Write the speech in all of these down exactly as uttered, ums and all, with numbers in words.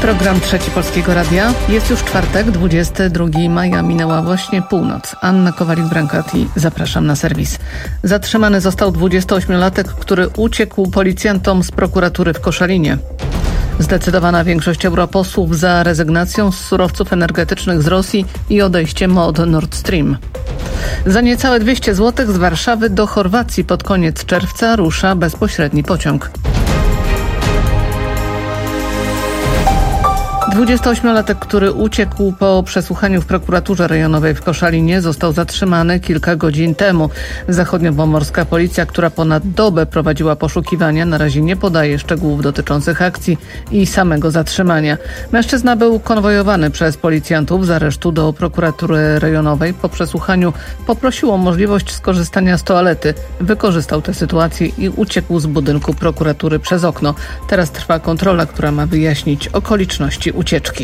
Program Trzeci Polskiego Radia. Jest już czwartek, dwudziestego drugiego maja. Minęła właśnie północ. Anna Kowalik-Brankati. Zapraszam na serwis. Zatrzymany został dwudziestoośmiolatek, który uciekł policjantom z prokuratury w Koszalinie. Zdecydowana większość europosłów za rezygnacją z surowców energetycznych z Rosji i odejściem od Nord Stream. Za niecałe dwieście złotych z Warszawy do Chorwacji pod koniec czerwca rusza bezpośredni pociąg. dwudziestoośmiolatek, który uciekł po przesłuchaniu w prokuraturze rejonowej w Koszalinie, został zatrzymany kilka godzin temu. Zachodniopomorska policja, która ponad dobę prowadziła poszukiwania, na razie nie podaje szczegółów dotyczących akcji i samego zatrzymania. Mężczyzna był konwojowany przez policjantów z aresztu do prokuratury rejonowej. Po przesłuchaniu poprosił o możliwość skorzystania z toalety. Wykorzystał tę sytuację i uciekł z budynku prokuratury przez okno. Teraz trwa kontrola, która ma wyjaśnić okoliczności ucieczki.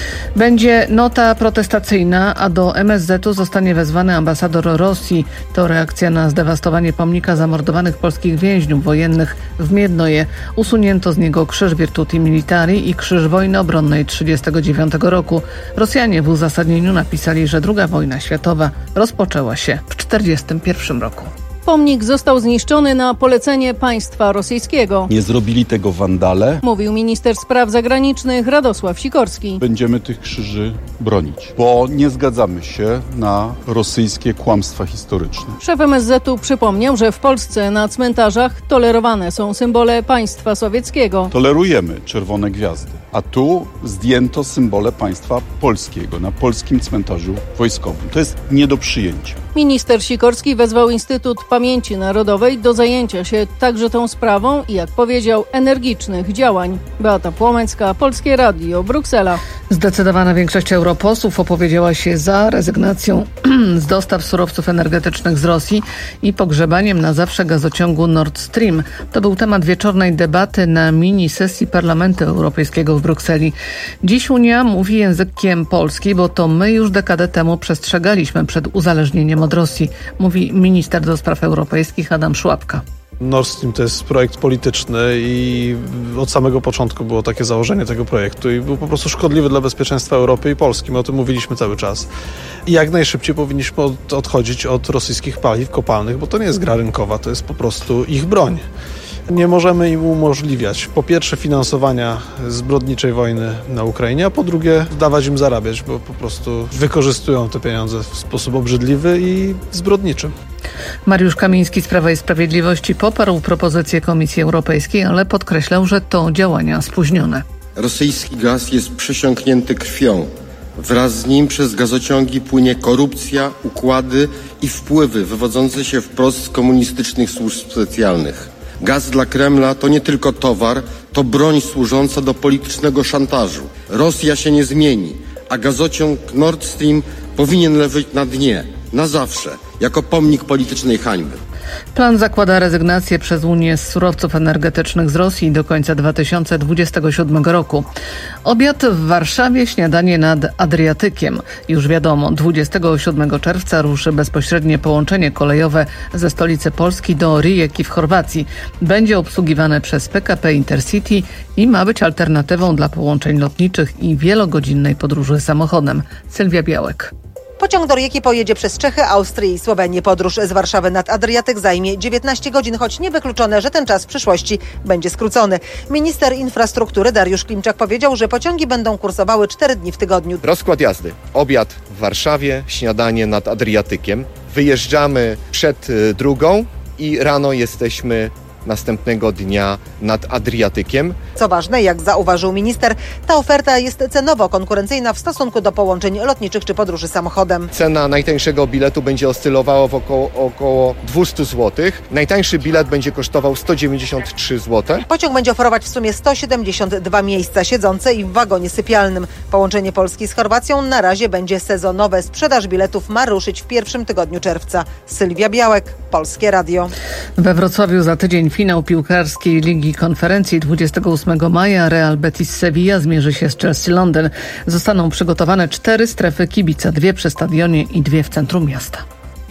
Będzie nota protestacyjna, a do M S Z u zostanie wezwany ambasador Rosji. To reakcja na zdewastowanie pomnika zamordowanych polskich więźniów wojennych w Miednoje. Usunięto z niego krzyż Virtuti Militari i krzyż wojny obronnej tysiąc dziewięćset trzydziestego dziewiątego roku. Rosjanie w uzasadnieniu napisali, że druga wojna światowa rozpoczęła się w tysiąc dziewięćset czterdziestym pierwszym roku. Pomnik został zniszczony na polecenie państwa rosyjskiego. Nie zrobili tego wandale, mówił minister spraw zagranicznych Radosław Sikorski. Będziemy tych krzyży bronić, bo nie zgadzamy się na rosyjskie kłamstwa historyczne. Szef M S Z u przypomniał, że w Polsce na cmentarzach tolerowane są symbole państwa sowieckiego. Tolerujemy czerwone gwiazdy, a tu zdjęto symbole państwa polskiego na polskim cmentarzu wojskowym. To jest nie do przyjęcia. Minister Sikorski wezwał Instytut Pamięci Narodowej do zajęcia się także tą sprawą i, jak powiedział, energicznych działań. Beata Płomecka, Polskie Radio, Bruksela. Zdecydowana większość europosłów opowiedziała się za rezygnacją z dostaw surowców energetycznych z Rosji i pogrzebaniem na zawsze gazociągu Nord Stream. To był temat wieczornej debaty na mini sesji Parlamentu Europejskiego w Brukseli. Dziś Unia mówi językiem Polski, bo to my już dekadę temu przestrzegaliśmy przed uzależnieniem od Rosji, mówi minister do spraw europejskich Adam Szłapka. Nord Stream to jest projekt polityczny i od samego początku było takie założenie tego projektu i był po prostu szkodliwy dla bezpieczeństwa Europy i Polski. My o tym mówiliśmy cały czas. I jak najszybciej powinniśmy od, odchodzić od rosyjskich paliw kopalnych, bo to nie jest gra rynkowa, to jest po prostu ich broń. Nie możemy im umożliwiać, po pierwsze, finansowania zbrodniczej wojny na Ukrainie, a po drugie, dawać im zarabiać, bo po prostu wykorzystują te pieniądze w sposób obrzydliwy i zbrodniczy. Mariusz Kamiński z Prawa i Sprawiedliwości poparł propozycję Komisji Europejskiej, ale podkreślał, że to działania spóźnione. Rosyjski gaz jest przesiąknięty krwią. Wraz z nim przez gazociągi płynie korupcja, układy i wpływy wywodzące się wprost z komunistycznych służb specjalnych. Gaz dla Kremla to nie tylko towar, to broń służąca do politycznego szantażu. Rosja się nie zmieni, a gazociąg Nord Stream powinien leżeć na dnie, na zawsze, jako pomnik politycznej hańby. Plan zakłada rezygnację przez Unię z surowców energetycznych z Rosji do końca dwa tysiące dwudziestego siódmego roku. Obiad w Warszawie, śniadanie nad Adriatykiem. Już wiadomo, dwudziestego siódmego czerwca ruszy bezpośrednie połączenie kolejowe ze stolicy Polski do Rijeki w Chorwacji. Będzie obsługiwane przez P K P Intercity i ma być alternatywą dla połączeń lotniczych i wielogodzinnej podróży samochodem. Sylwia Białek. Pociąg do Rijeki pojedzie przez Czechy, Austrię i Słowenię. Podróż z Warszawy nad Adriatyk zajmie dziewiętnaście godzin, choć niewykluczone, że ten czas w przyszłości będzie skrócony. Minister infrastruktury Dariusz Klimczak powiedział, że pociągi będą kursowały cztery dni w tygodniu. Rozkład jazdy. Obiad w Warszawie, śniadanie nad Adriatykiem. Wyjeżdżamy przed drugą i rano jesteśmy następnego dnia nad Adriatykiem. Co ważne, jak zauważył minister, ta oferta jest cenowo konkurencyjna w stosunku do połączeń lotniczych czy podróży samochodem. Cena najtańszego biletu będzie oscylowała w około, około dwieście złotych. Najtańszy bilet będzie kosztował sto dziewięćdziesiąt trzy złote. Pociąg będzie oferować w sumie sto siedemdziesiąt dwa miejsca siedzące i w wagonie sypialnym. Połączenie Polski z Chorwacją na razie będzie sezonowe. Sprzedaż biletów ma ruszyć w pierwszym tygodniu czerwca. Sylwia Białek, Polskie Radio. We Wrocławiu za tydzień finał piłkarskiej Ligi Konferencji. dwudziestego ósmego maja Real Betis Sevilla zmierzy się z Chelsea Londyn. Zostaną przygotowane cztery strefy kibica, dwie przy stadionie i dwie w centrum miasta.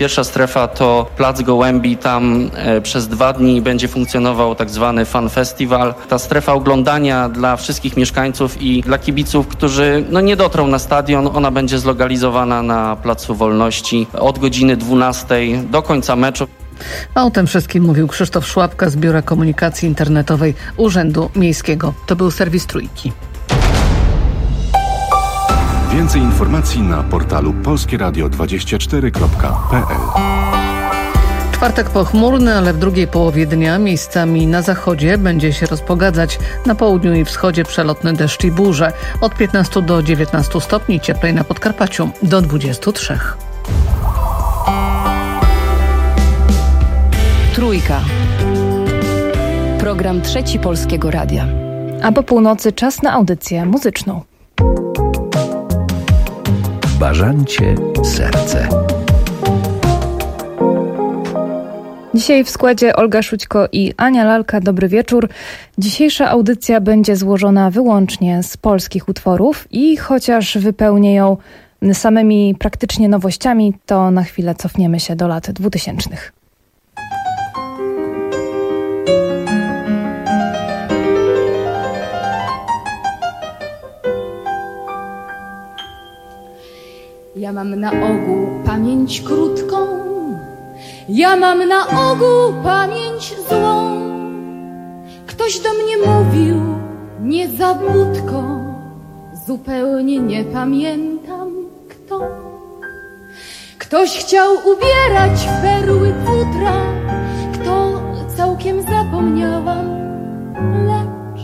Pierwsza strefa to Plac Gołębi. Tam e, przez dwa dni będzie funkcjonował tak zwany Fan Festival. Ta strefa oglądania dla wszystkich mieszkańców i dla kibiców, którzy no, nie dotrą na stadion. Ona będzie zlokalizowana na Placu Wolności od godziny dwunastej do końca meczu. A o tym wszystkim mówił Krzysztof Szłapka z Biura Komunikacji Internetowej Urzędu Miejskiego. To był serwis Trójki. Więcej informacji na portalu polskie radio dwadzieścia cztery kropka p l. Czwartek pochmurny, ale w drugiej połowie dnia miejscami na zachodzie będzie się rozpogadzać. Na południu i wschodzie przelotne deszcz i burze. Od piętnastu do dziewiętnastu stopni, cieplej na Podkarpaciu do dwudziestu trzech. Trójka. Program Trzeci Polskiego Radia. A po północy czas na audycję muzyczną. Bażancie serce. Dzisiaj w składzie Olga Szućko i Ania Lalka. Dobry wieczór. Dzisiejsza audycja będzie złożona wyłącznie z polskich utworów i chociaż wypełnię ją samymi praktycznie nowościami, to na chwilę cofniemy się do lat dwutysięcznych. Ja mam na ogół pamięć krótką, ja mam na ogół pamięć złą. Ktoś do mnie mówił niezabudko, zupełnie nie pamiętam kto. Ktoś chciał ubierać w perły futra, kto całkiem zapomniałam, lecz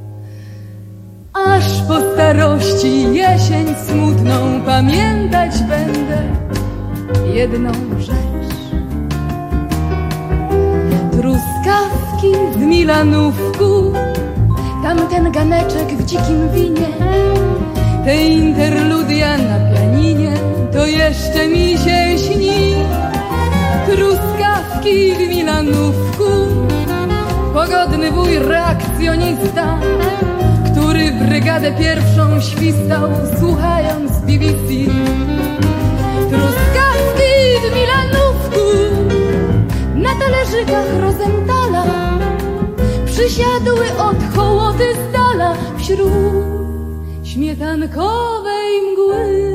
aż po starości jesień smutną pamiętać będę jedną rzecz. Truskawki w Milanówku, tamten ganeczek w dzikim winie, te interludia na pianinie, to jeszcze mi się śni. Truskawki w Milanówku, pogodny wuj reakcjonista, który brygadę pierwszą świstał, słuchając B B C. Truskawki w Milanówku, na talerzykach Rosenthala, przysiadły od hołody z dala wśród śmietankowej mgły.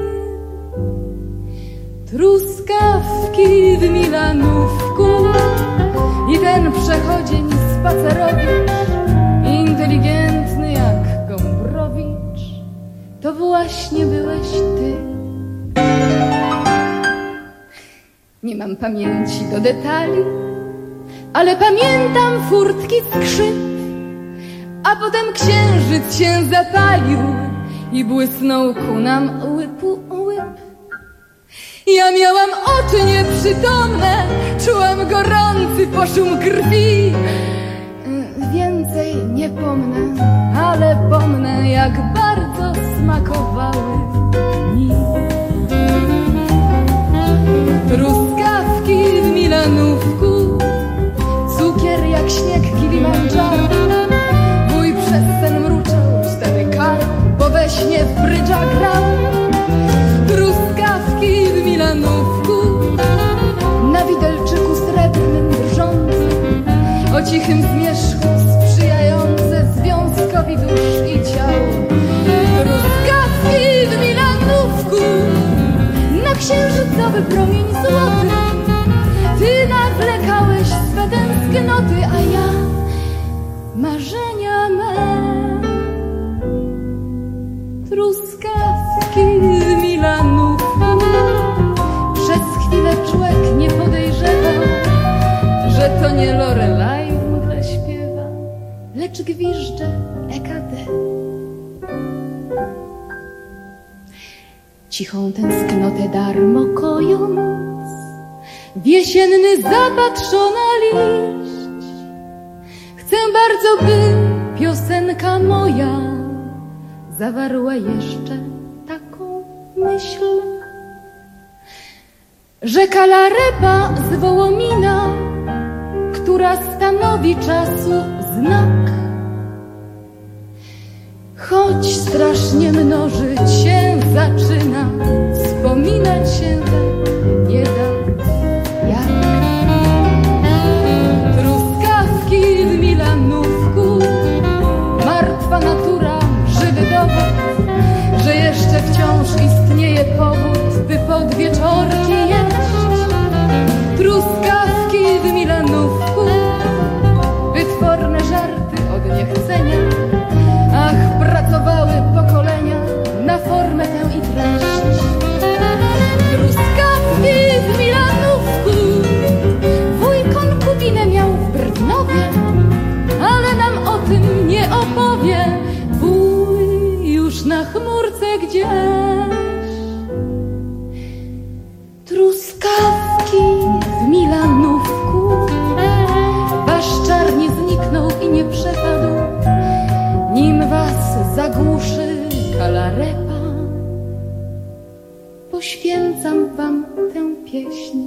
Truskawki w Milanówku i ten przechodzień spacerowicz, inteligentny jak Gombrowicz, to właśnie byłeś ty. Nie mam pamięci do detali, ale pamiętam furtki skrzyp, a potem księżyc się zapalił i błysnął ku nam łypu łyp. Ja miałam oczy nieprzytomne, czułam gorący poszum krwi. Więcej nie pomnę, ale pomnę, jak bardzo smakowały mi truskawki w Milanówku, cukier jak śnieg Kilimandżaro. Mój przez sen mruczał cztery K, bo we śnie w brydża grał. Truskawki w Milanówku, na widelczyku srebrnym drżącym, o cichym zmierzchu sprzyjające związkowi dusz i ciał. Truskawki w Milanówku, na księżycowy promień złoty, ty nawlekałeś swe tęsknoty, a ja marzenia me. Truskawki w Milanówku, przez chwilę człowiek nie podejrzewał, że to nie Lorelai w mgle śpiewa, lecz gwiżdże E K D. Cichą tęsknotę darmo kojąc, w jesienny zapatrzona liść, chcę bardzo, by piosenka moja zawarła jeszcze taką myśl, że Kalarepa z Wołomina, która stanowi czasu znak, choć strasznie mnożyć się zaczyna, wspominać się tak nie da. gdzieś. Truskawki w Milanówku, wasz czar nie zniknął i nie przepadł, nim was zagłuszy kalarepa. Poświęcam wam tę pieśń.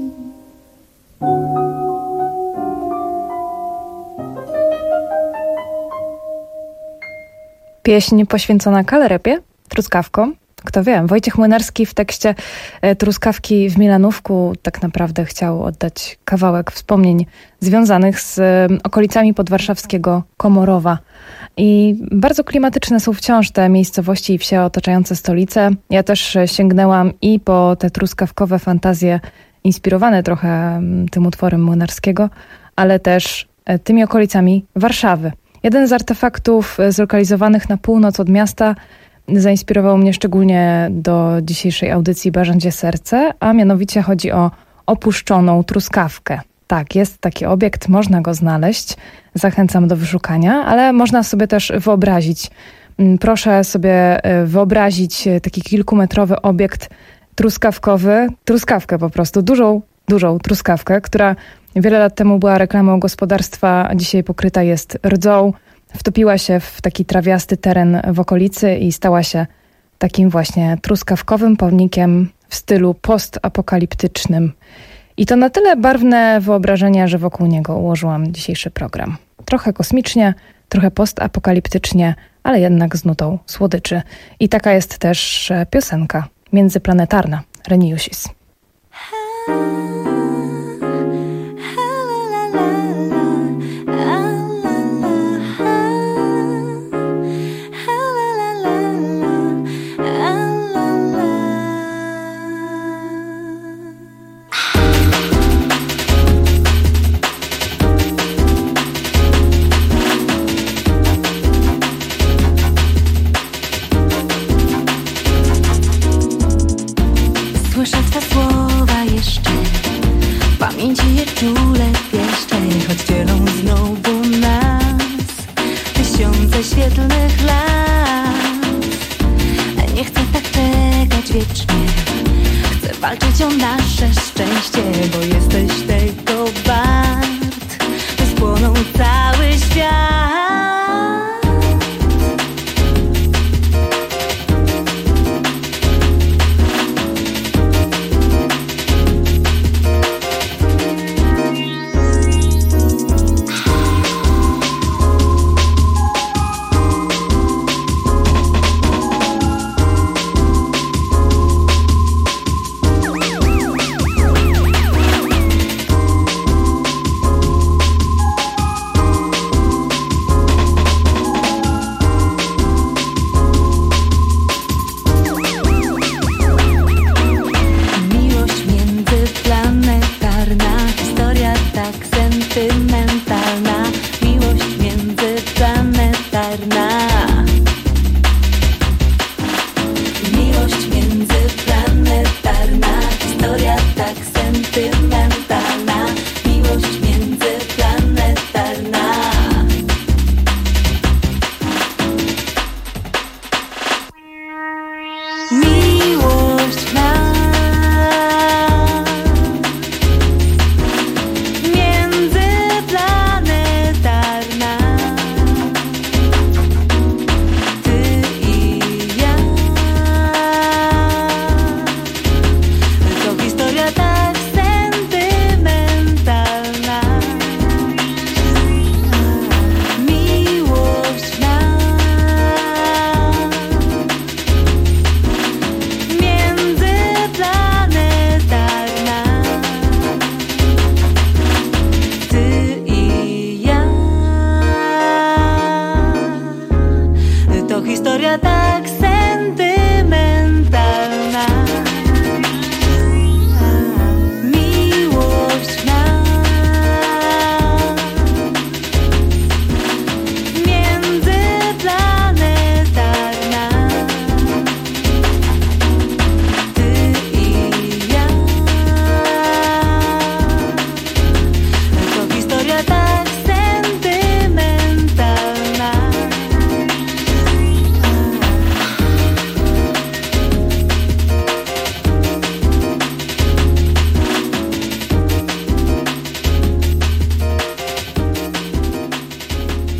Pieśń poświęcona kalarepie, truskawkom. Kto wie, Wojciech Młynarski w tekście Truskawki w Milanówku tak naprawdę chciał oddać kawałek wspomnień związanych z okolicami podwarszawskiego Komorowa. I bardzo klimatyczne są wciąż te miejscowości i wsie otaczające stolicę. Ja też sięgnęłam i po te truskawkowe fantazje inspirowane trochę tym utworem Młynarskiego, ale też tymi okolicami Warszawy. Jeden z artefaktów zlokalizowanych na północ od miasta zainspirował mnie szczególnie do dzisiejszej audycji Barzancie Serce, a mianowicie chodzi o opuszczoną truskawkę. Tak, jest taki obiekt, można go znaleźć, zachęcam do wyszukania, ale można sobie też wyobrazić. Proszę sobie wyobrazić taki kilkumetrowy obiekt truskawkowy, truskawkę po prostu, dużą, dużą truskawkę, która wiele lat temu była reklamą gospodarstwa, a dzisiaj pokryta jest rdzą. Wtopiła się w taki trawiasty teren w okolicy i stała się takim właśnie truskawkowym pomnikiem w stylu postapokaliptycznym. I to na tyle barwne wyobrażenia, że wokół niego ułożyłam dzisiejszy program. Trochę kosmicznie, trochę postapokaliptycznie, ale jednak z nutą słodyczy. I taka jest też piosenka międzyplanetarna Reniusis. Słyszę twe słowa jeszcze, w pamięci je czule pieszczę, choć dzielą znowu nas tysiące świetlnych lat. Nie chcę tak czekać wiecznie, chcę walczyć o nasze szczęście, bo jesteś tego wart, by spłonął cały świat.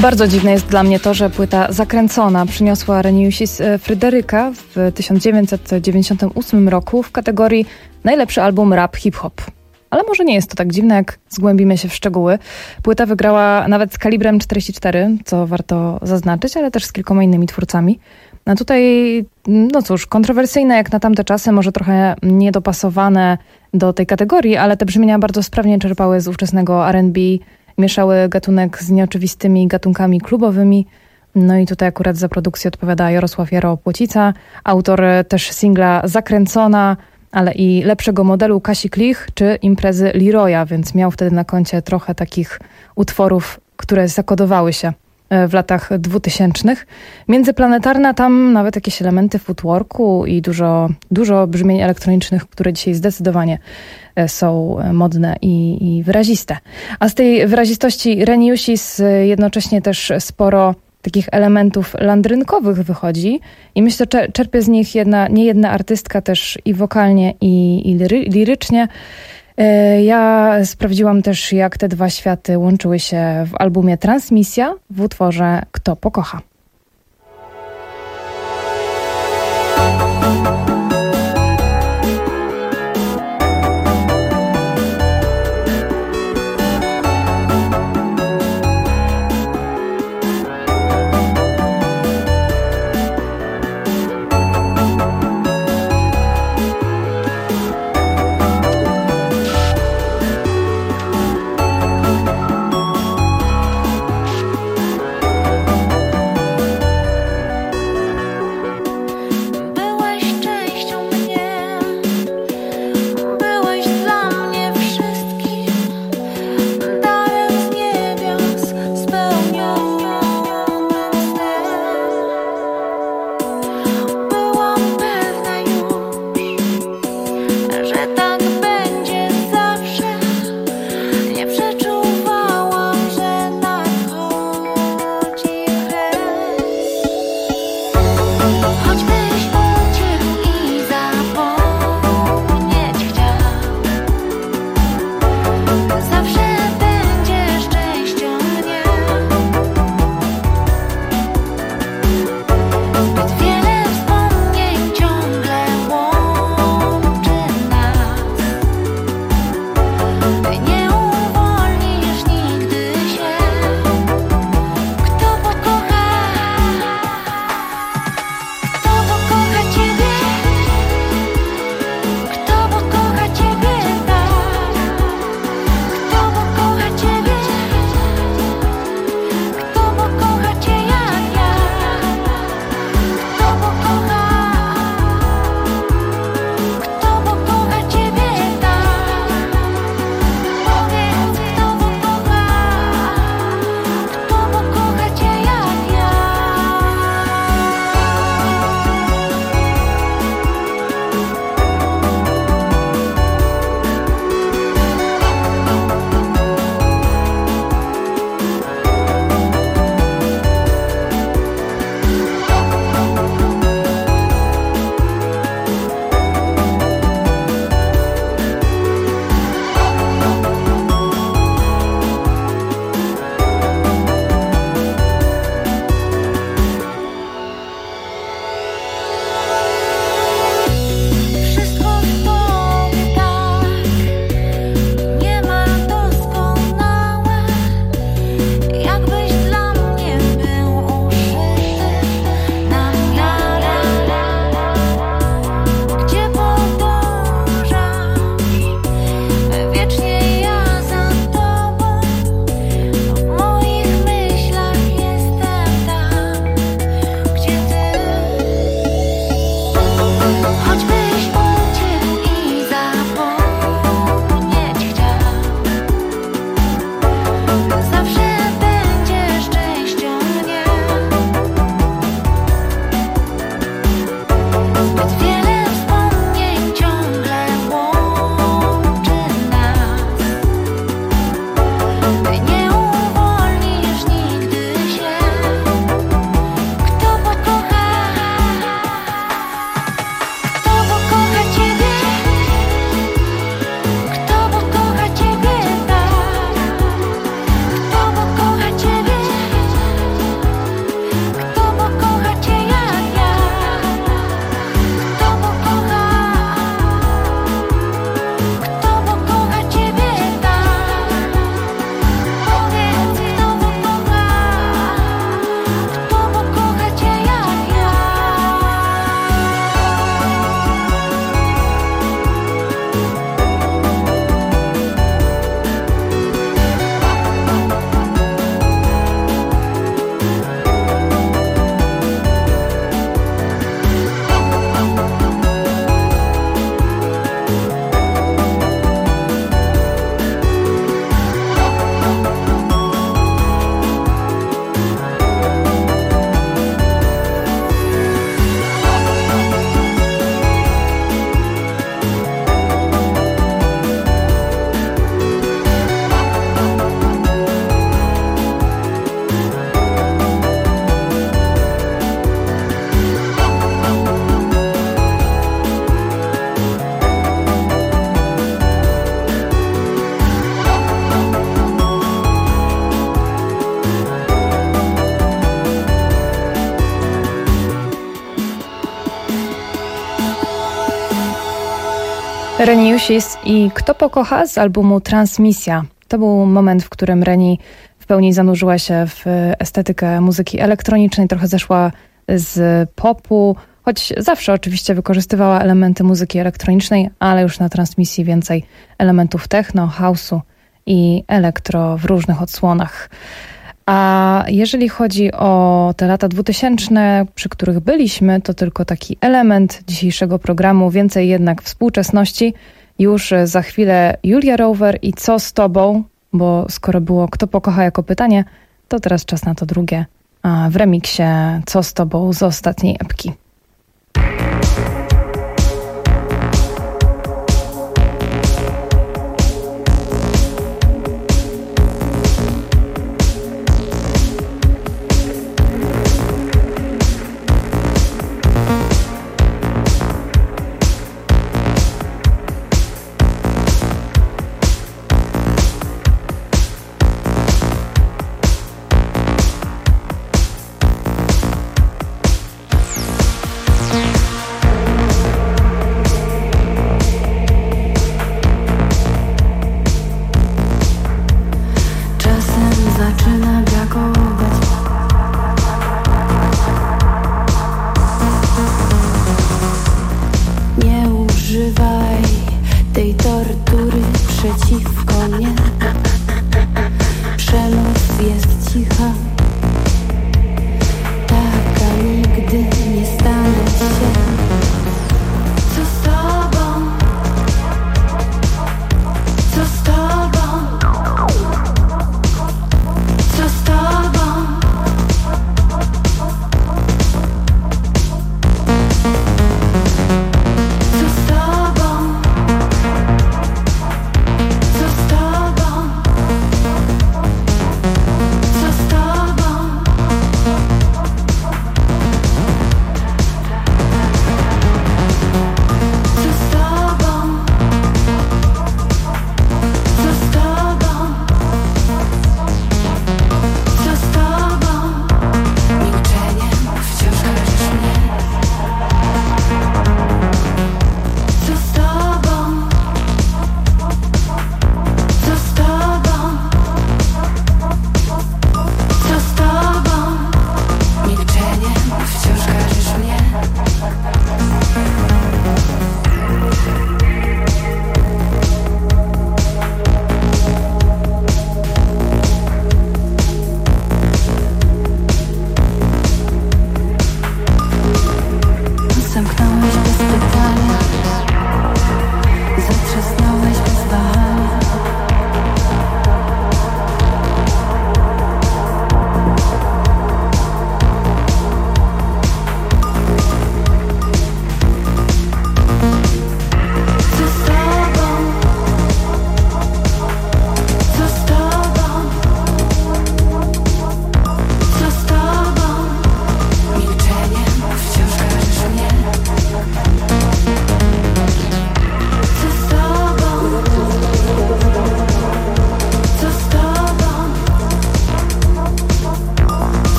Bardzo dziwne jest dla mnie to, że płyta Zakręcona przyniosła Reniusis Fryderyka w tysiąc dziewięćset dziewięćdziesiątym ósmym roku w kategorii najlepszy album rap hip-hop. Ale może nie jest to tak dziwne, jak zgłębimy się w szczegóły. Płyta wygrała nawet z Kalibrem czterdzieści cztery, co warto zaznaczyć, ale też z kilkoma innymi twórcami. A tutaj, no cóż, kontrowersyjne jak na tamte czasy, może trochę niedopasowane do tej kategorii, ale te brzmienia bardzo sprawnie czerpały z ówczesnego R and B, mieszały gatunek z nieoczywistymi gatunkami klubowymi. No i tutaj akurat za produkcję odpowiada Jarosław Jaro-Płocica, autor też singla Zakręcona, ale i lepszego modelu Kasi Klich czy imprezy Leroya, więc miał wtedy na koncie trochę takich utworów, które zakodowały się w latach dwutysięcznych. Międzyplanetarna, tam nawet jakieś elementy footworku i dużo, dużo brzmień elektronicznych, które dzisiaj zdecydowanie są modne i, i wyraziste. A z tej wyrazistości Reniusis jednocześnie też sporo takich elementów landrynkowych wychodzi i myślę, że czerpie z nich jedna, nie jedna artystka też i wokalnie, i, i liry, lirycznie. Ja sprawdziłam też, jak te dwa światy łączyły się w albumie Transmisja w utworze Kto pokocha. Reni Jusis i Kto pokocha z albumu Transmisja. To był moment, w którym Reni w pełni zanurzyła się w estetykę muzyki elektronicznej, trochę zeszła z popu, choć zawsze oczywiście wykorzystywała elementy muzyki elektronicznej, ale już na Transmisji więcej elementów techno, house'u i elektro w różnych odsłonach. A jeżeli chodzi o te lata dwutysięczne, przy których byliśmy, to tylko taki element dzisiejszego programu, więcej jednak współczesności. Już za chwilę Julia Rower i Co z tobą? Bo skoro było Kto pokocha jako pytanie, to teraz czas na to drugie. A w remiksie Co z tobą z ostatniej epki.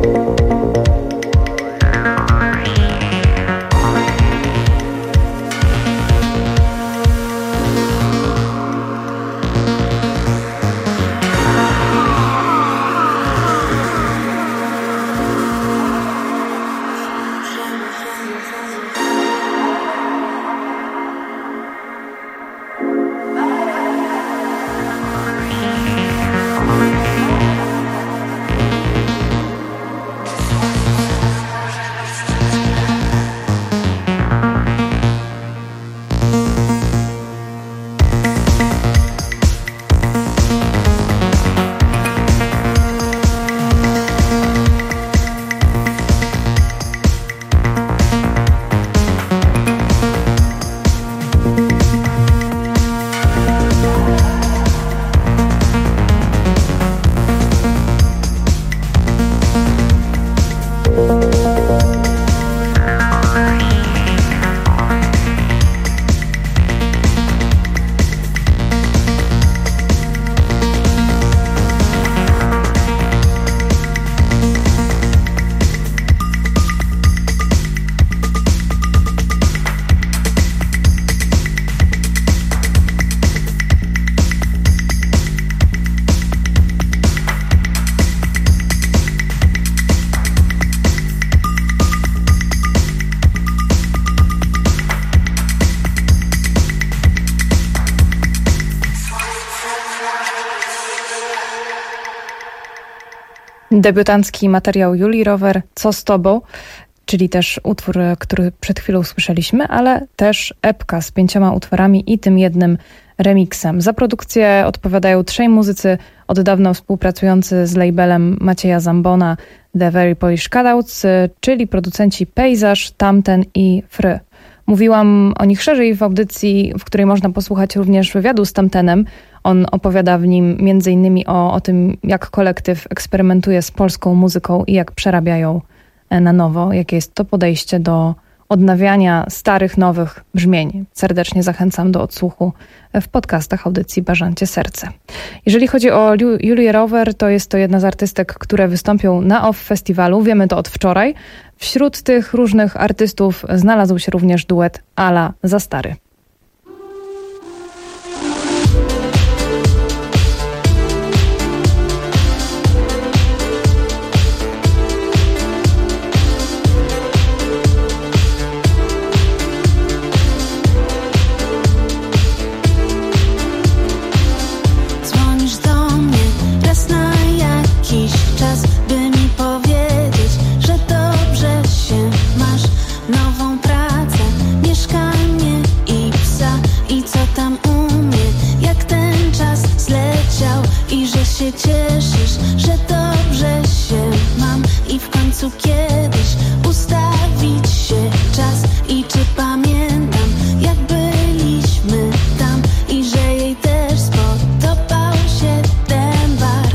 Debiutancki materiał Julii Rower, Co z tobą, czyli też utwór, który przed chwilą słyszeliśmy, ale też epka z pięcioma utworami i tym jednym remixem. Za produkcję odpowiadają trzej muzycy od dawna współpracujący z labelem Macieja Zambona The Very Polish Cutouts, czyli producenci Pejzaż, Tamten i Fry. Mówiłam o nich szerzej w audycji, w której można posłuchać również wywiadu z Tamtenem. On opowiada w nim między innymi o, o tym, jak kolektyw eksperymentuje z polską muzyką i jak przerabiają na nowo, jakie jest to podejście do odnawiania starych, nowych brzmień. Serdecznie zachęcam do odsłuchu w podcastach audycji Bażancie Serce. Jeżeli chodzi o Julię Rower, to jest to jedna z artystek, które wystąpią na O F F Festiwalu. Wiemy to od wczoraj. Wśród tych różnych artystów znalazł się również duet Ala Za Stary. Cieszysz, że dobrze się mam i w końcu kiedyś ustawić się czas. I czy pamiętam, jak byliśmy tam i że jej też spodobał się ten bar.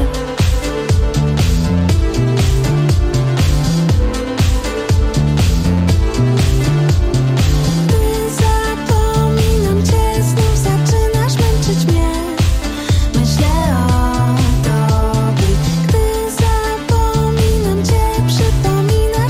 Gdy zapominam cię, znów zaczynasz męczyć mnie. Myślę o Gdy zapominam cię, przypomina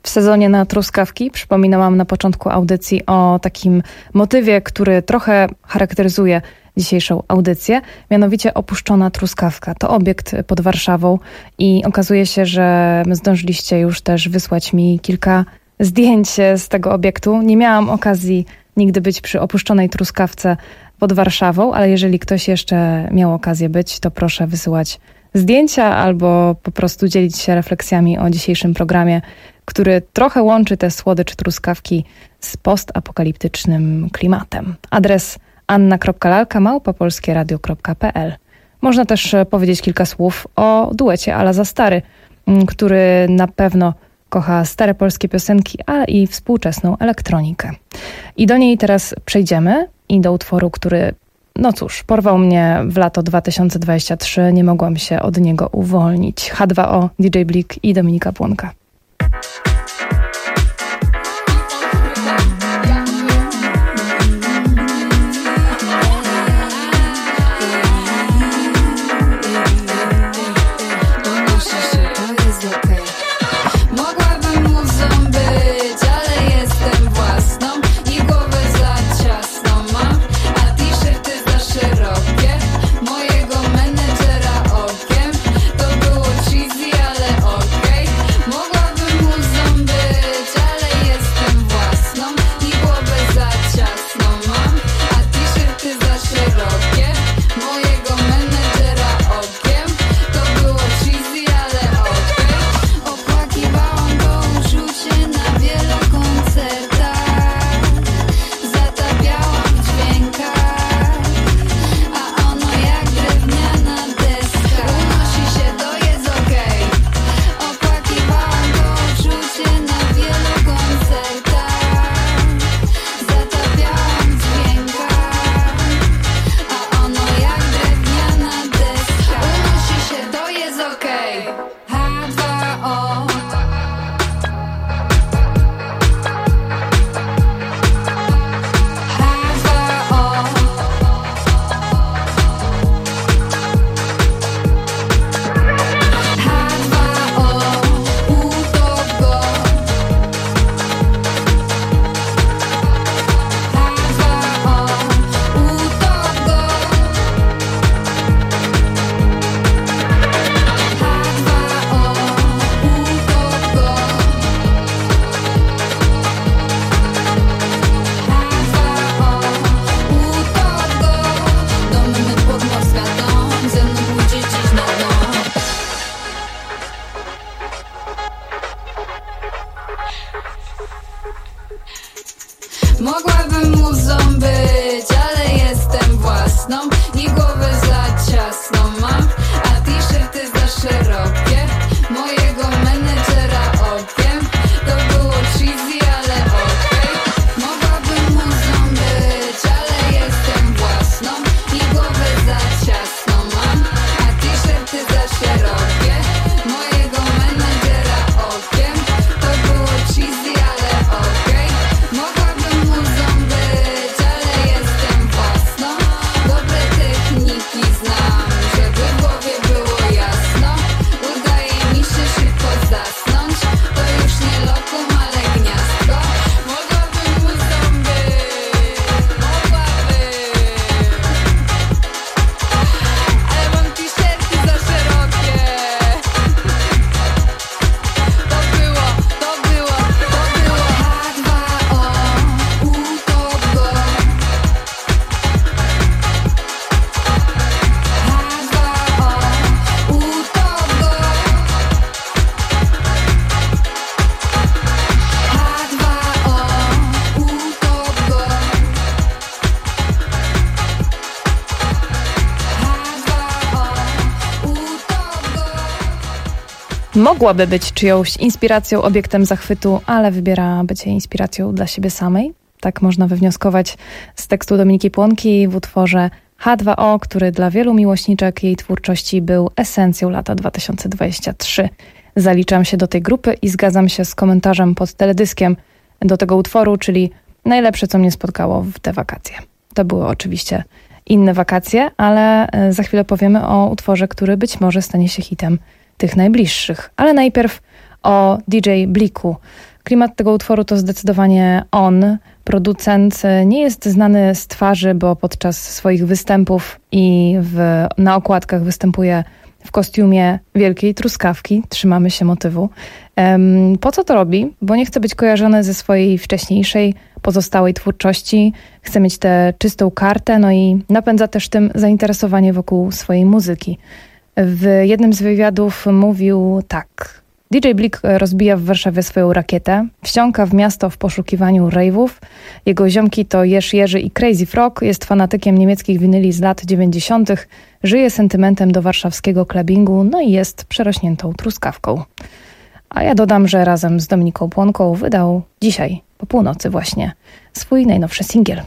w sezonie na truskawki. Przypominałam na początku audycji o takim motywie, który trochę charakteryzuje dzisiejszą audycję, mianowicie opuszczona truskawka. To obiekt pod Warszawą i okazuje się, że zdążyliście już też wysłać mi kilka zdjęć z tego obiektu. Nie miałam okazji nigdy być przy opuszczonej truskawce pod Warszawą, ale jeżeli ktoś jeszcze miał okazję być, to proszę wysyłać zdjęcia albo po prostu dzielić się refleksjami o dzisiejszym programie, który trochę łączy te słodycz truskawki z postapokaliptycznym klimatem. Adres anna kropka lalka małpa polskie radio kropka p l. Można też powiedzieć kilka słów o duecie Ala za Stary, który na pewno kocha stare polskie piosenki, ale i współczesną elektronikę. I do niej teraz przejdziemy i do utworu, który, no cóż, porwał mnie w lato dwa tysiące dwudzieste trzecie. Nie mogłam się od niego uwolnić. H dwa O, D J Blik i Dominika Płonka. Mogłabym muzą być, ale jestem własną i głowę za ciasną mam, a t-shirty za szerokie. Mojego menedżera okiem, to było cheesy, ale okej. Okay. Mogłabym muzą być, ale jestem własną i głowę za ciasną mam, a t-shirty za szerokie. Mojego menedżera okiem, to było cheesy, ale okej. Okay. Mogłabym muzą być, ale jestem własną. Dobre techniki znam, żeby w głowie było jasno. Udaje mi się szybko zasnąć, to już nie lokum, ale gniazdko. Mogłabym muzą być, mogłabym, ale mam t-shirty za szerokie. To było, to było, to było H dwa O, utop go. H dwa O, utop go. H dwa O, utop go. Mogłaby być czyjąś inspiracją, obiektem zachwytu, ale wybiera bycie inspiracją dla siebie samej. Tak można wywnioskować z tekstu Dominiki Płonki w utworze H dwa O, który dla wielu miłośniczek jej twórczości był esencją lata dwa tysiące dwudziestego trzeciego. Zaliczam się do tej grupy i zgadzam się z komentarzem pod teledyskiem do tego utworu, czyli najlepsze, co mnie spotkało w te wakacje. To były oczywiście inne wakacje, ale za chwilę powiemy o utworze, który być może stanie się hitem tych najbliższych. Ale najpierw o D J Bliku, Klimat tego utworu to zdecydowanie on. Producent nie jest znany z twarzy, bo podczas swoich występów i w, na okładkach występuje w kostiumie wielkiej truskawki. Trzymamy się motywu. Um, po co to robi? Bo nie chce być kojarzony ze swojej wcześniejszej, pozostałej twórczości. Chce mieć tę czystą kartę, no i napędza też tym zainteresowanie wokół swojej muzyki. W jednym z wywiadów mówił tak. D J Blik rozbija w Warszawie swoją rakietę, wsiąka w miasto w poszukiwaniu rave'ów. Jego ziomki to Jerzy Jerzy i Crazy Frog, jest fanatykiem niemieckich winyli z lat dziewięćdziesiątych, żyje sentymentem do warszawskiego clubbingu, no i jest przerośniętą truskawką. A ja dodam, że razem z Dominiką Płonką wydał dzisiaj, po północy właśnie, swój najnowszy singiel.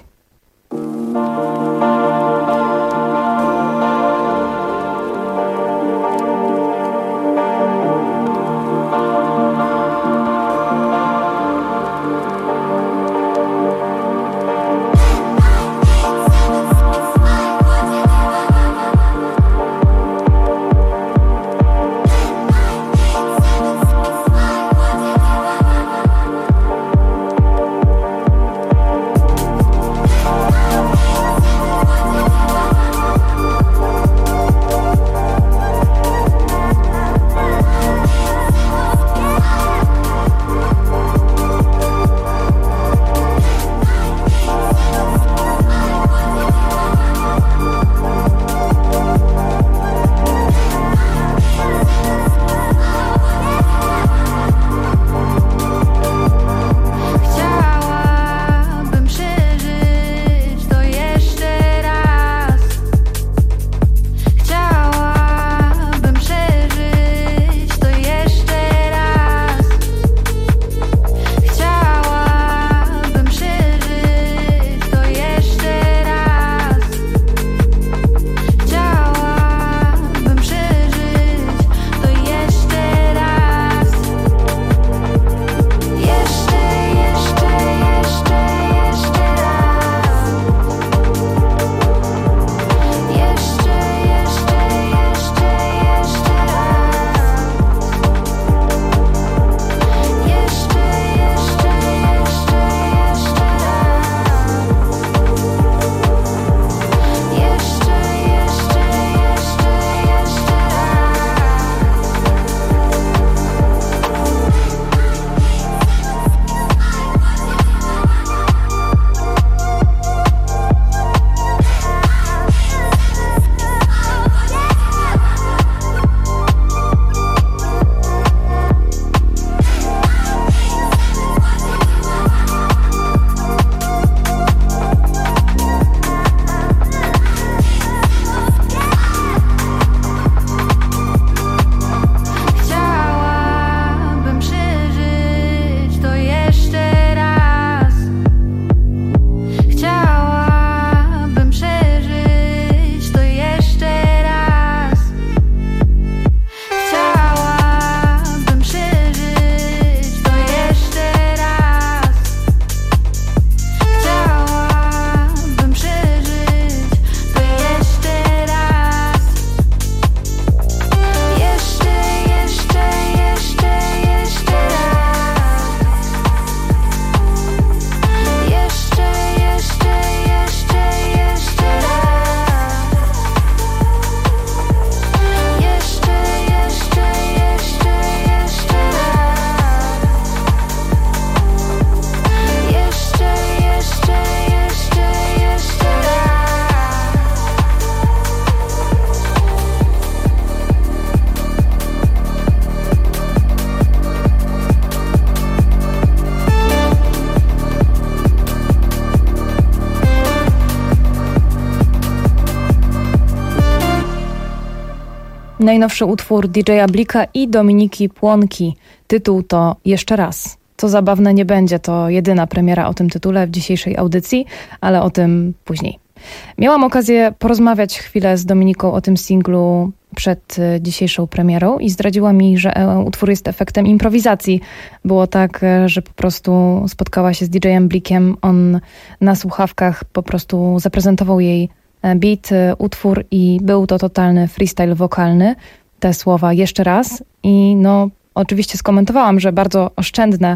Najnowszy utwór D J Blika i Dominiki Płonki. Tytuł to Jeszcze raz. Co zabawne, nie będzie to jedyna premiera o tym tytule w dzisiejszej audycji, ale o tym później. Miałam okazję porozmawiać chwilę z Dominiką o tym singlu przed dzisiejszą premierą i zdradziła mi, że utwór jest efektem improwizacji. Było tak, że po prostu spotkała się z D J-em Blikiem, on na słuchawkach po prostu zaprezentował jej beat, utwór i był to totalny freestyle wokalny. Te słowa jeszcze raz i no oczywiście skomentowałam, że bardzo oszczędne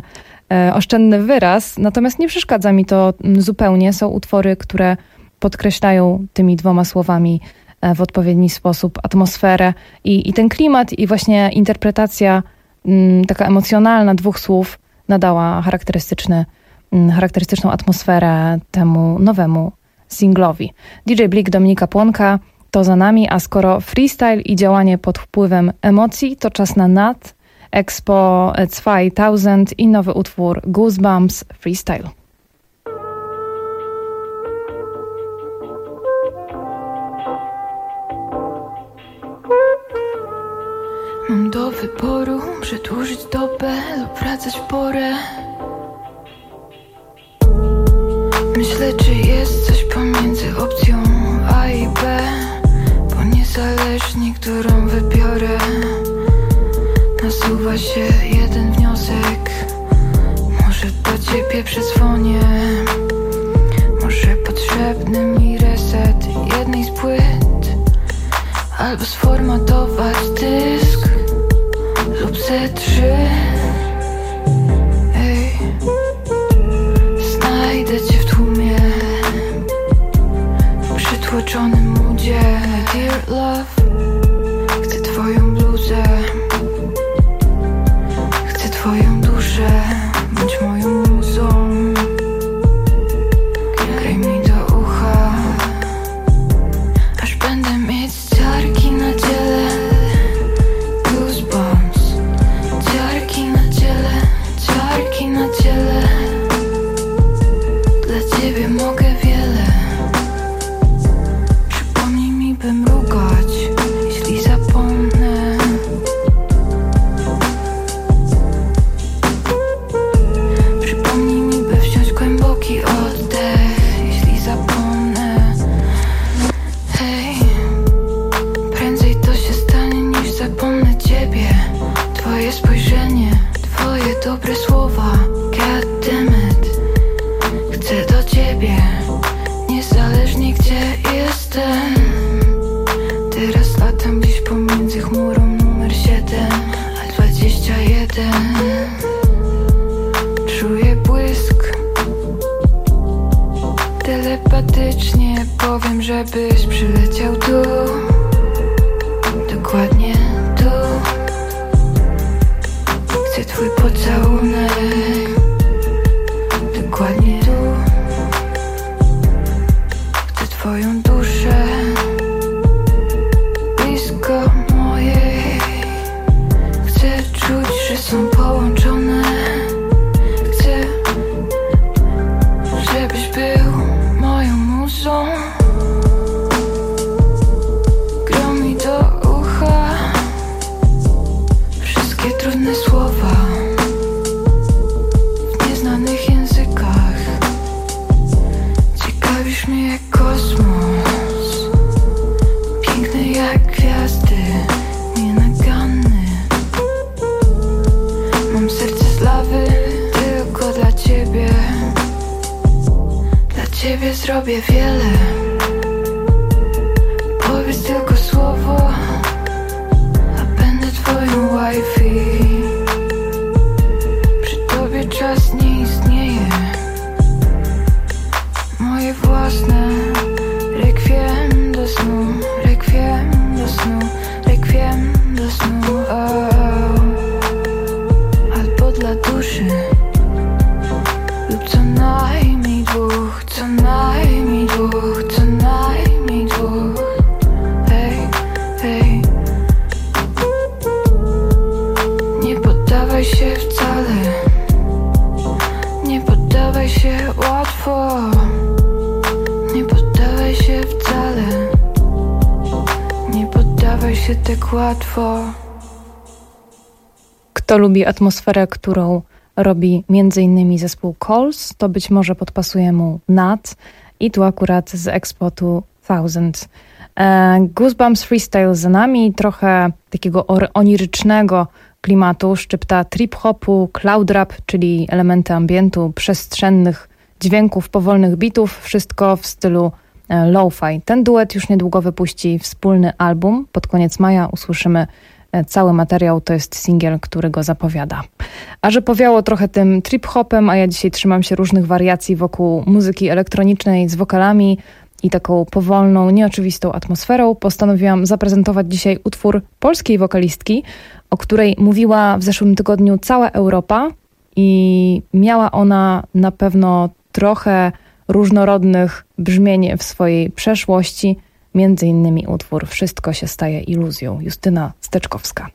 e, oszczędny wyraz, natomiast nie przeszkadza mi to zupełnie. Są utwory, które podkreślają tymi dwoma słowami e, w odpowiedni sposób atmosferę i, i ten klimat i właśnie interpretacja m, taka emocjonalna dwóch słów nadała charakterystyczny, m, charakterystyczną atmosferę temu nowemu singlowi. D J Blik, Dominika Płonka, to za nami, a skoro freestyle i działanie pod wpływem emocji, to czas na N A T, Expo dwa tysiące i nowy utwór Goosebumps Freestyle. Mam do wyboru przedłużyć dobę lub wracać w porę. Myślę, czy jest coś pomiędzy opcją A i B, bo niezależnie, którą wybiorę, nasuwa się jeden wniosek. Może do ciebie przedzwonię, może potrzebny mi reset jednej z płyt, albo sformatować dysk lub ze trzy. Ej, znajdę cię w tłumie, w przytłoczonym moodzie. Dear love, chcę twoją bluzę, chcę twoją duszę, bądź moją muzą. Graj mi do ucha, aż będę mieć ciarki na ciele. Goosebumps, ciarki na ciele, ciarki na ciele. Dla ciebie mogę wiele. Przypomnij mi, by mrugać, jeśli zapomnę. Przypomnij mi, by wziąć głęboki oddech, jeśli zapomnę. Hej, prędzej to się stanie, niż zapomnę ciebie. Twoje spojrzenie, twoje dobre słowa. God damn it, chcę do ciebie, niezależnie gdzie jestem. Teraz latam gdzieś pomiędzy chmurą numer siedem a dwadzieścia jeden. Czuję błysk, telepatycznie powiem, żebyś przyleciał tu, dokładnie tu. Chcę twój pocałunek, dokładnie tu. Chcę twoją duszę, blisko mojej. Chcę czuć, że są połączone. Chcę, żebyś był moją muzą. Grał mi do ucha wszystkie trudne słowa w nieznanych językach. Ciekawisz mnie jak kosmos, piękny jak gwiazdy, nienaganny. Mam serce z lawy tylko dla ciebie. Dla ciebie zrobię wiele. Powiedz tylko słowo, a będę twoją wifi. Przy tobie czas nie istnieje. Moje własne rekwiem do snu, rekwiem do snu, rekwiem do snu. Oh. Albo dla duszy, lub co najmniej dwóch, co najmniej dwóch, co najmniej dwóch. Hej, hej, nie poddawaj się wcale, nie poddawaj się łatwo, nie poddawaj się wcale, nie poddawaj się tak łatwo. Kto lubi atmosferę, którą robi między innymi zespół Coles, to być może podpasuje mu N A T i tu akurat z Expo dwa tysiące. E, Goosebumps Freestyle za nami, trochę takiego onirycznego klimatu, szczypta trip-hopu, cloud rap, czyli elementy ambientu, przestrzennych dźwięków, powolnych bitów, wszystko w stylu e, lo-fi. Ten duet już niedługo wypuści wspólny album, pod koniec maja usłyszymy Cały materiał to jest singiel, który go zapowiada. A że powiało trochę tym trip-hopem, a ja dzisiaj trzymam się różnych wariacji wokół muzyki elektronicznej z wokalami i taką powolną, nieoczywistą atmosferą, postanowiłam zaprezentować dzisiaj utwór polskiej wokalistki, o której mówiła w zeszłym tygodniu cała Europa i miała ona na pewno trochę różnorodnych brzmień w swojej przeszłości, między innymi utwór Wszystko się staje iluzją. Justyna Steczkowska.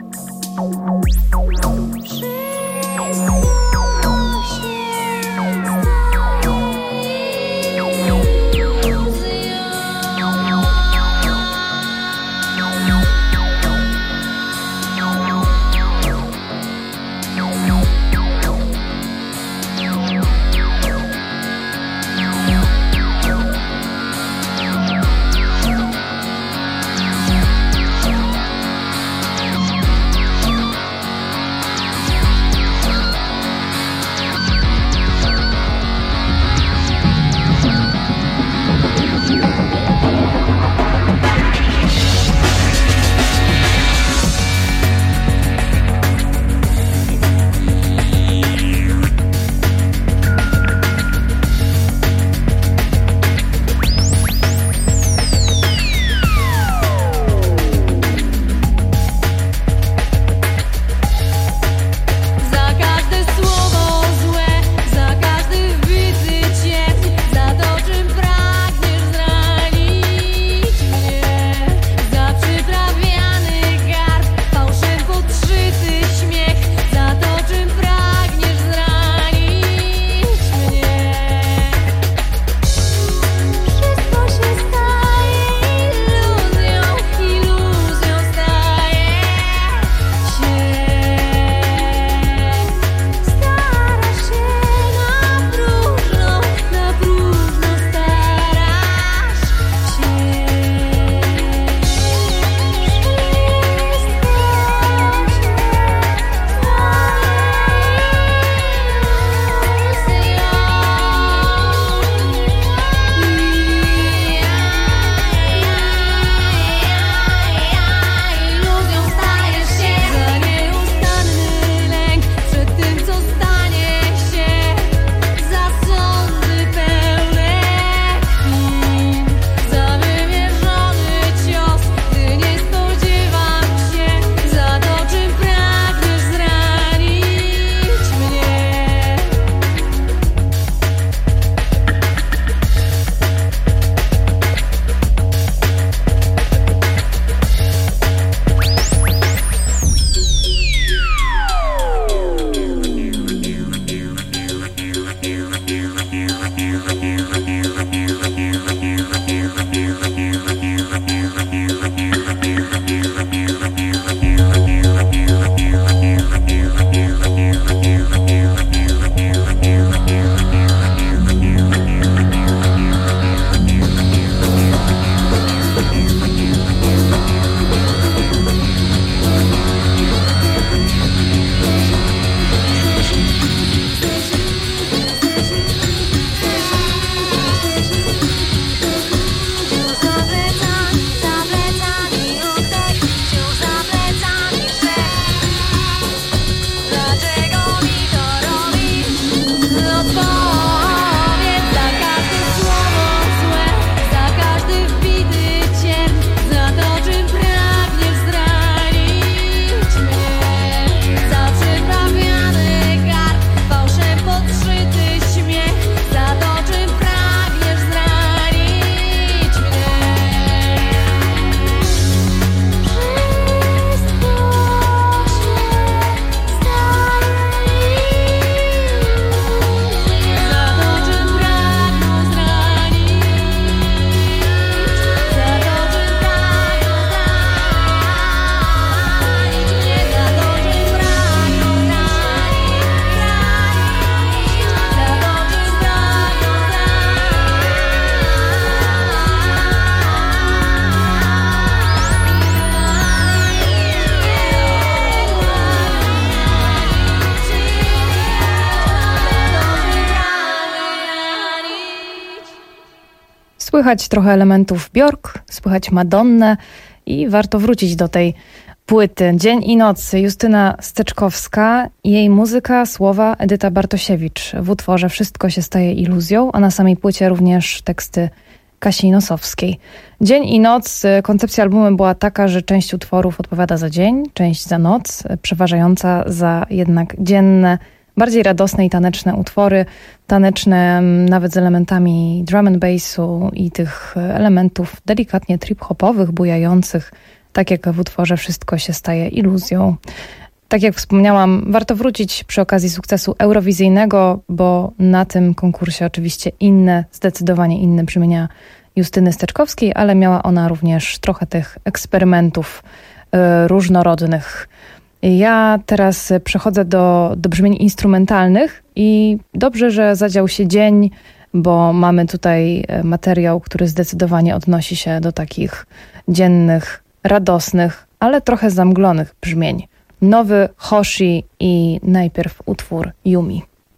Wszystko się Słychać trochę elementów Björk, słychać Madonnę i warto wrócić do tej płyty. Dzień i noc, Justyna Steczkowska, jej muzyka, słowa Edyta Bartosiewicz. W utworze Wszystko się staje iluzją, a na samej płycie również teksty Kasi Nosowskiej. Dzień i noc, koncepcja albumu była taka, że część utworów odpowiada za dzień, część za noc, przeważająca za jednak dzienne, bardziej radosne i taneczne utwory, taneczne nawet z elementami drum and bassu i tych elementów delikatnie trip-hopowych, bujających, tak jak w utworze Wszystko się staje iluzją. Tak jak wspomniałam, warto wrócić przy okazji sukcesu eurowizyjnego, bo na tym konkursie oczywiście inne, zdecydowanie inne brzmienia Justyny Steczkowskiej, ale miała ona również trochę tych eksperymentów y, różnorodnych. Ja teraz przechodzę do, do brzmień instrumentalnych i dobrze, że zadział się dzień, bo mamy tutaj materiał, który zdecydowanie odnosi się do takich dziennych, radosnych, ale trochę zamglonych brzmień. Nowy Hoshi i najpierw utwór Yumi.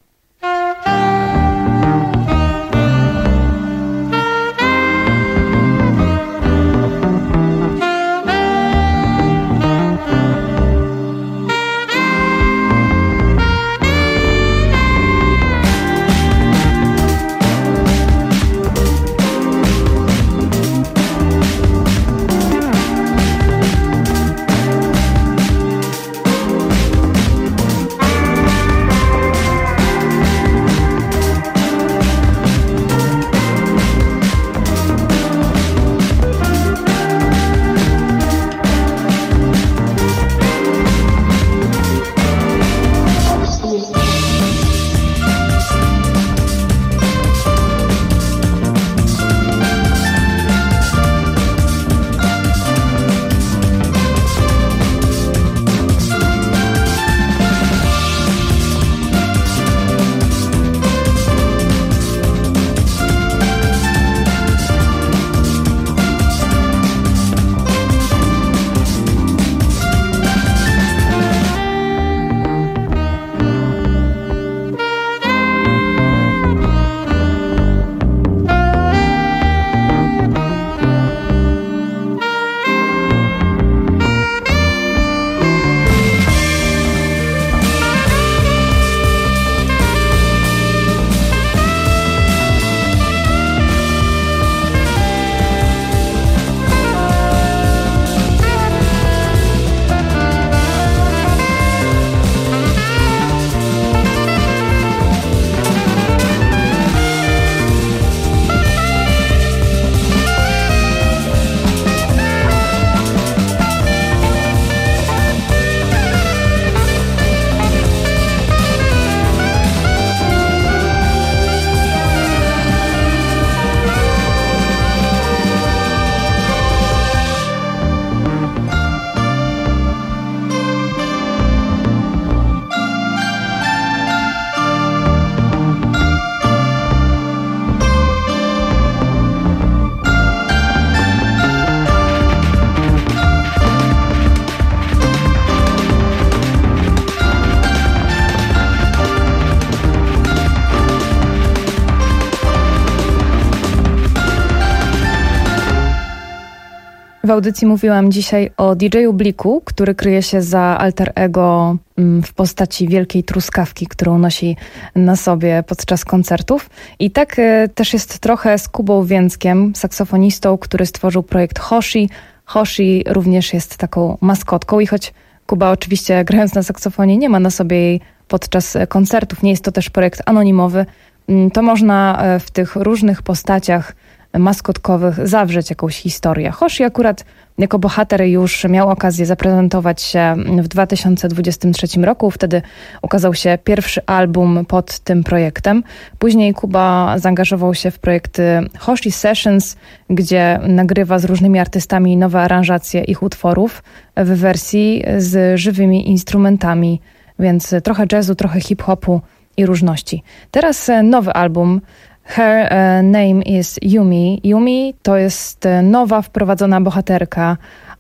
W audycji mówiłam dzisiaj o D J-u Bliku, który kryje się za alter ego w postaci wielkiej truskawki, którą nosi na sobie podczas koncertów. I tak też jest trochę z Kubą Więckiem, saksofonistą, który stworzył projekt Hoshi. Hoshi również jest taką maskotką i choć Kuba oczywiście grając na saksofonie nie ma na sobie jej podczas koncertów, nie jest to też projekt anonimowy, to można w tych różnych postaciach maskotkowych zawrzeć jakąś historię. Hoshi akurat jako bohater już miał okazję zaprezentować się w dwa tysiące dwudziestym trzecim roku. Wtedy ukazał się pierwszy album pod tym projektem. Później Kuba zaangażował się w projekty Hoshi Sessions, gdzie nagrywa z różnymi artystami nowe aranżacje ich utworów w wersji z żywymi instrumentami, więc trochę jazzu, trochę hip-hopu i różności. Teraz nowy album. Her uh, name is Yumi. Yumi to jest nowa wprowadzona bohaterka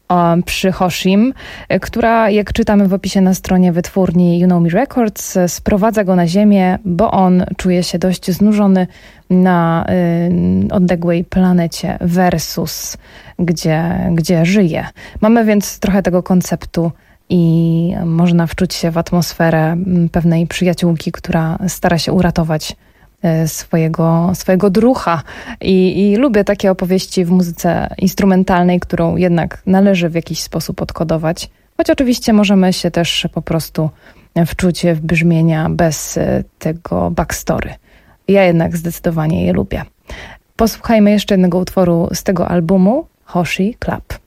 przy Hoshim, która, jak czytamy w opisie na stronie wytwórni You Know Me Records, sprowadza go na ziemię, bo on czuje się dość znużony na y, odległej planecie Versus, gdzie, gdzie żyje. Mamy więc trochę tego konceptu i można wczuć się w atmosferę pewnej przyjaciółki, która stara się uratować swojego, swojego drucha. I, I lubię takie opowieści w muzyce instrumentalnej, którą jednak należy w jakiś sposób odkodować. Choć oczywiście możemy się też po prostu wczuć w brzmienia bez tego backstory. Ja jednak zdecydowanie je lubię. Posłuchajmy jeszcze jednego utworu z tego albumu, Hoshi Club.